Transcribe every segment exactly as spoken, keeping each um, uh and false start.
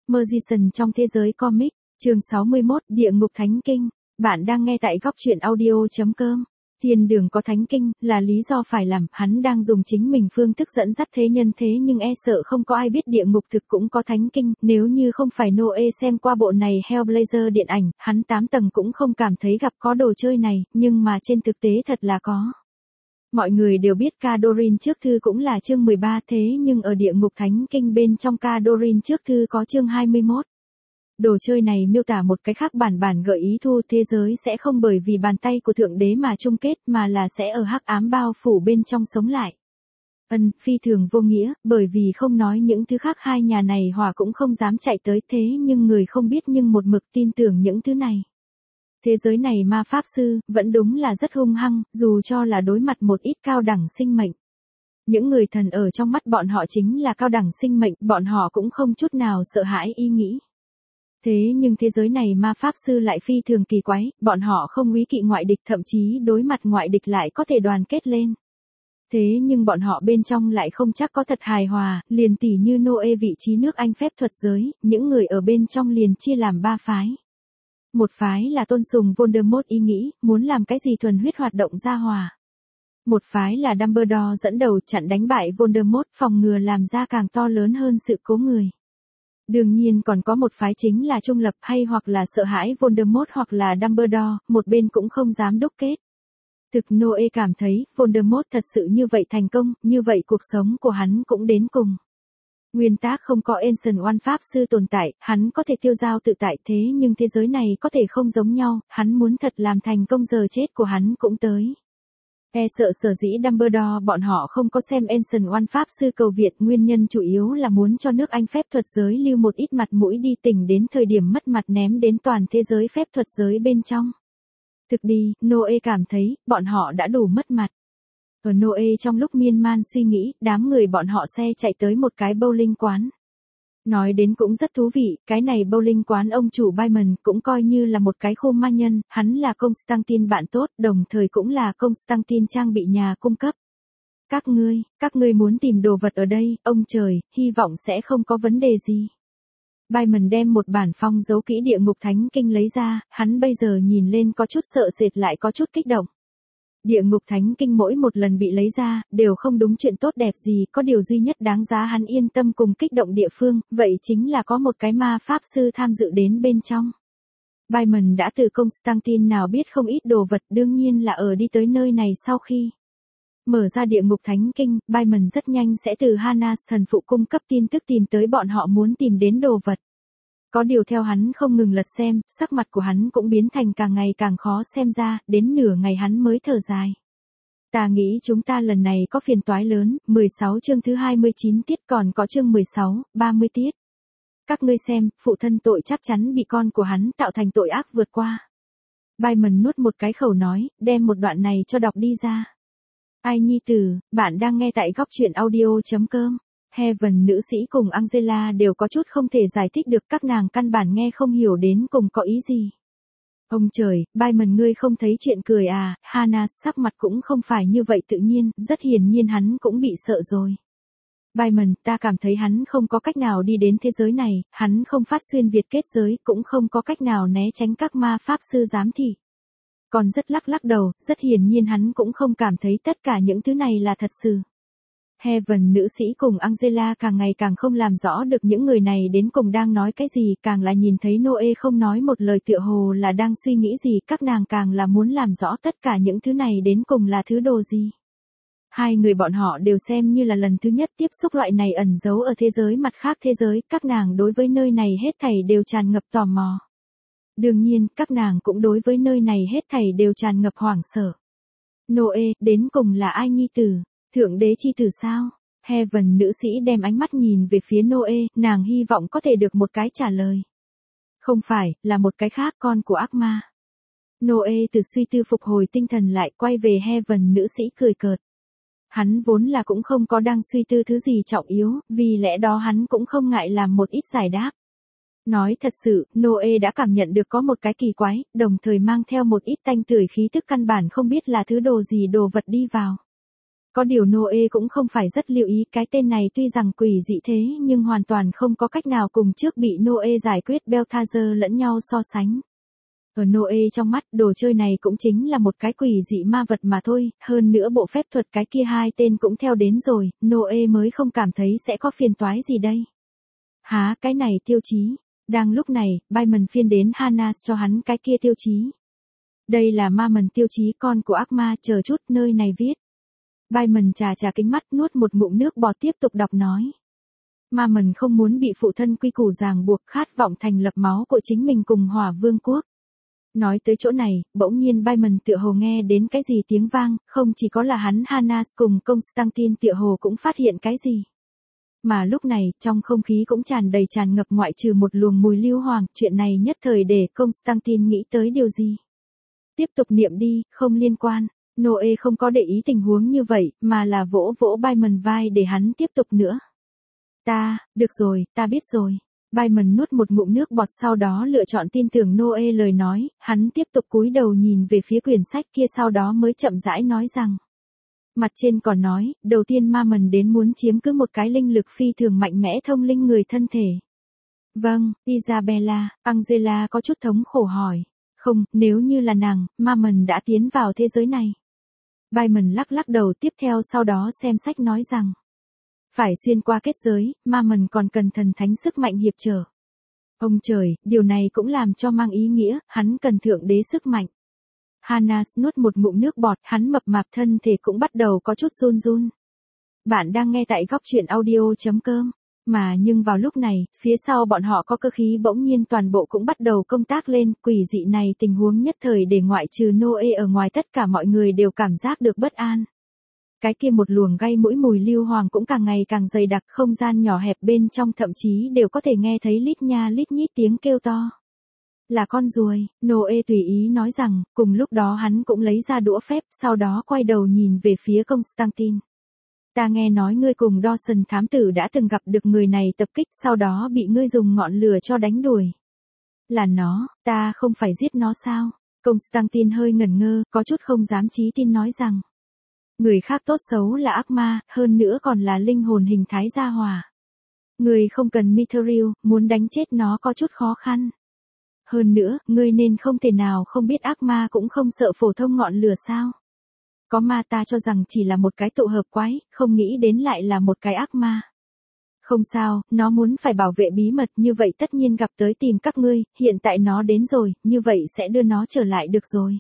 Magician trong thế giới comic, chương sáu mươi mốt, Địa ngục thánh kinh. Bạn đang nghe tại góc truyện audio chấm com. Thiên đường có thánh kinh, là lý do phải làm, hắn đang dùng chính mình phương thức dẫn dắt thế nhân thế nhưng e sợ không có ai biết địa ngục thực cũng có thánh kinh, nếu như không phải Noe xem qua bộ này Hellblazer điện ảnh, hắn tám tầng cũng không cảm thấy gặp có đồ chơi này, nhưng mà trên thực tế thật là có. Mọi người đều biết Cadorin trước thư cũng là chương mười ba thế nhưng ở địa ngục thánh kinh bên trong Cadorin trước thư có chương hai mươi mốt. Đồ chơi này miêu tả một cái khác bản bản gợi ý thu thế giới sẽ không bởi vì bàn tay của Thượng Đế mà chung kết mà là sẽ ở hắc ám bao phủ bên trong sống lại. Ân, phi thường vô nghĩa, bởi vì không nói những thứ khác hai nhà này hòa cũng không dám chạy tới thế nhưng người không biết nhưng một mực tin tưởng những thứ này. Thế giới này ma pháp sư, vẫn đúng là rất hung hăng, dù cho là đối mặt một ít cao đẳng sinh mệnh. Những người thần ở trong mắt bọn họ chính là cao đẳng sinh mệnh, bọn họ cũng không chút nào sợ hãi ý nghĩ. Thế nhưng thế giới này ma pháp sư lại phi thường kỳ quái, bọn họ không úy kỵ ngoại địch thậm chí đối mặt ngoại địch lại có thể đoàn kết lên. Thế nhưng bọn họ bên trong lại không chắc có thật hài hòa, liền tỉ như Noe vị trí nước Anh phép thuật giới, những người ở bên trong liền chia làm ba phái. Một phái là tôn sùng Voldemort ý nghĩ, muốn làm cái gì thuần huyết hoạt động ra hòa. Một phái là Dumbledore dẫn đầu chặn đánh bại Voldemort phòng ngừa làm ra càng to lớn hơn sự cố người. Đương nhiên còn có một phái chính là trung lập hay hoặc là sợ hãi Voldemort hoặc là Dumbledore, một bên cũng không dám đúc kết. Thực Noe cảm thấy Voldemort thật sự như vậy thành công, như vậy cuộc sống của hắn cũng đến cùng. Nguyên tác không có Ancient One pháp sư tồn tại, hắn có thể tiêu dao tự tại thế nhưng thế giới này có thể không giống nhau, hắn muốn thật làm thành công giờ chết của hắn cũng tới. E sợ sở dĩ Dumbledore bọn họ không có xem Ancient One pháp sư cầu Việt nguyên nhân chủ yếu là muốn cho nước Anh phép thuật giới lưu một ít mặt mũi đi tỉnh đến thời điểm mất mặt ném đến toàn thế giới phép thuật giới bên trong. Thực đi, Noe cảm thấy, bọn họ đã đủ mất mặt. Ở Noe trong lúc miên man suy nghĩ, đám người bọn họ xe chạy tới một cái bowling quán. Nói đến cũng rất thú vị, cái này bowling quán ông chủ Byman cũng coi như là một cái khu ma nhân, hắn là Constantine bạn tốt, đồng thời cũng là Constantine trang bị nhà cung cấp. Các ngươi, các ngươi muốn tìm đồ vật ở đây, ông trời, hy vọng sẽ không có vấn đề gì. Byman đem một bản phong dấu kỹ địa ngục thánh kinh lấy ra, hắn bây giờ nhìn lên có chút sợ sệt lại có chút kích động. Địa ngục thánh kinh mỗi một lần bị lấy ra, đều không đúng chuyện tốt đẹp gì, có điều duy nhất đáng giá hắn yên tâm cùng kích động địa phương, vậy chính là có một cái ma pháp sư tham dự đến bên trong. Byman đã từ Constantine nào biết không ít đồ vật, đương nhiên là ở đi tới nơi này sau khi mở ra địa ngục thánh kinh, Byman rất nhanh sẽ từ Hannah thần phụ cung cấp tin tức tìm tới bọn họ muốn tìm đến đồ vật. Có điều theo hắn không ngừng lật xem, sắc mặt của hắn cũng biến thành càng ngày càng khó xem ra, đến nửa ngày hắn mới thở dài. Ta nghĩ chúng ta lần này có phiền toái lớn, mười sáu chương thứ hai mươi chín tiết còn có chương mười sáu, ba mươi tiết. Các ngươi xem, phụ thân tội chắc chắn bị con của hắn tạo thành tội ác vượt qua. Byman nuốt một cái khẩu nói, đem một đoạn này cho đọc đi ra. Ai nhi tử, bạn đang nghe tại góc truyện audio chấm com. Heaven nữ sĩ cùng Angela đều có chút không thể giải thích được các nàng căn bản nghe không hiểu đến cùng có ý gì. Ông trời, Byman ngươi không thấy chuyện cười à, Hannah sắc mặt cũng không phải như vậy tự nhiên, rất hiển nhiên hắn cũng bị sợ rồi. Byman, ta cảm thấy hắn không có cách nào đi đến thế giới này, hắn không phát xuyên Việt kết giới, cũng không có cách nào né tránh các ma pháp sư giám thị. Còn rất lắc lắc đầu, rất hiển nhiên hắn cũng không cảm thấy tất cả những thứ này là thật sự. Heaven nữ sĩ cùng Angela càng ngày càng không làm rõ được những người này đến cùng đang nói cái gì, càng là nhìn thấy Noe không nói một lời tựa hồ là đang suy nghĩ gì, các nàng càng là muốn làm rõ tất cả những thứ này đến cùng là thứ đồ gì. Hai người bọn họ đều xem như là lần thứ nhất tiếp xúc loại này ẩn giấu ở thế giới mặt khác thế giới, các nàng đối với nơi này hết thảy đều tràn ngập tò mò. Đương nhiên, các nàng cũng đối với nơi này hết thảy đều tràn ngập hoảng sợ. Noe, đến cùng là ai nhi tử? Thượng đế chi tử sao? Heaven nữ sĩ đem ánh mắt nhìn về phía Noe, nàng hy vọng có thể được một cái trả lời. Không phải, là một cái khác, con của ác ma. Noe từ suy tư phục hồi tinh thần lại, quay về Heaven nữ sĩ cười cợt. Hắn vốn là cũng không có đang suy tư thứ gì trọng yếu, vì lẽ đó hắn cũng không ngại làm một ít giải đáp. Nói thật sự, Noe đã cảm nhận được có một cái kỳ quái, đồng thời mang theo một ít tanh tưởi khí tức căn bản không biết là thứ đồ gì đồ vật đi vào. Có điều Noe cũng không phải rất lưu ý cái tên này tuy rằng quỷ dị thế nhưng hoàn toàn không có cách nào cùng trước bị Noe giải quyết Balthazar lẫn nhau so sánh. Ở Noe trong mắt đồ chơi này cũng chính là một cái quỷ dị ma vật mà thôi, hơn nữa bộ phép thuật cái kia hai tên cũng theo đến rồi, Noe mới không cảm thấy sẽ có phiền toái gì đây. Há cái này tiêu chí. Đang lúc này, Bayman phiên đến Hanas cho hắn cái kia tiêu chí. Đây là ma mần tiêu chí con của ác ma, chờ chút nơi này viết. Bayman trà trà kính mắt nuốt một ngụm nước bọt tiếp tục đọc nói. Ma mần không muốn bị phụ thân quy củ ràng buộc khát vọng thành lập máu của chính mình cùng Hỏa Vương quốc. Nói tới chỗ này, bỗng nhiên Bayman tựa hồ nghe đến cái gì tiếng vang, không chỉ có là hắn Hanas cùng Constantine tựa hồ cũng phát hiện cái gì. Mà lúc này, trong không khí cũng tràn đầy tràn ngập ngoại trừ một luồng mùi lưu hoàng, chuyện này nhất thời để Constantine nghĩ tới điều gì. Tiếp tục niệm đi, không liên quan. Noe không có để ý tình huống như vậy, mà là vỗ vỗ Bayman vai để hắn tiếp tục nữa. Ta, được rồi, ta biết rồi. Bayman nuốt một ngụm nước bọt sau đó lựa chọn tin tưởng Noe lời nói, hắn tiếp tục cúi đầu nhìn về phía quyển sách kia sau đó mới chậm rãi nói rằng. Mặt trên còn nói, đầu tiên ma mần đến muốn chiếm cứ một cái linh lực phi thường mạnh mẽ thông linh người thân thể. Vâng, Isabella, Angela có chút thống khổ hỏi. Không, nếu như là nàng, ma mần đã tiến vào thế giới này. Bayman lắc lắc đầu tiếp theo sau đó xem sách nói rằng. Phải xuyên qua kết giới, ma mần còn cần thần thánh sức mạnh hiệp trở. Ông trời, điều này cũng làm cho mang ý nghĩa, hắn cần thượng đế sức mạnh. Hanas nuốt một ngụm nước bọt, hắn mập mạp thân thể cũng bắt đầu có chút run run. Bạn đang nghe tại góc truyện audio.com. Mà nhưng vào lúc này, phía sau bọn họ có cơ khí bỗng nhiên toàn bộ cũng bắt đầu công tác lên, quỷ dị này tình huống nhất thời để ngoại trừ Noe ở ngoài tất cả mọi người đều cảm giác được bất an. Cái kia một luồng gây mũi mùi lưu hoàng cũng càng ngày càng dày đặc, không gian nhỏ hẹp bên trong thậm chí đều có thể nghe thấy lít nha lít nhít tiếng kêu to. Là con ruồi, Noe tùy ý nói rằng, cùng lúc đó hắn cũng lấy ra đũa phép, sau đó quay đầu nhìn về phía Constantine. Ta nghe nói ngươi cùng Dawson thám tử đã từng gặp được người này tập kích sau đó bị ngươi dùng ngọn lửa cho đánh đuổi. Là nó, ta không phải giết nó sao? Constantine hơi ngẩn ngơ, có chút không dám chí tin nói rằng. Người khác tốt xấu là ác ma, hơn nữa còn là linh hồn hình thái gia hỏa. Ngươi không cần Mithril, muốn đánh chết nó có chút khó khăn. Hơn nữa, ngươi nên không thể nào không biết ác ma cũng không sợ phổ thông ngọn lửa sao? Có ma ta cho rằng chỉ là một cái tụ hợp quái, không nghĩ đến lại là một cái ác ma. Không sao, nó muốn phải bảo vệ bí mật như vậy tất nhiên gặp tới tìm các ngươi, hiện tại nó đến rồi, như vậy sẽ đưa nó trở lại được rồi.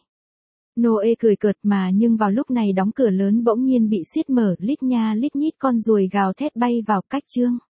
Noe cười cợt mà nhưng vào lúc này đóng cửa lớn bỗng nhiên bị xiết mở, lít nha lít nhít con ruồi gào thét bay vào cách chương.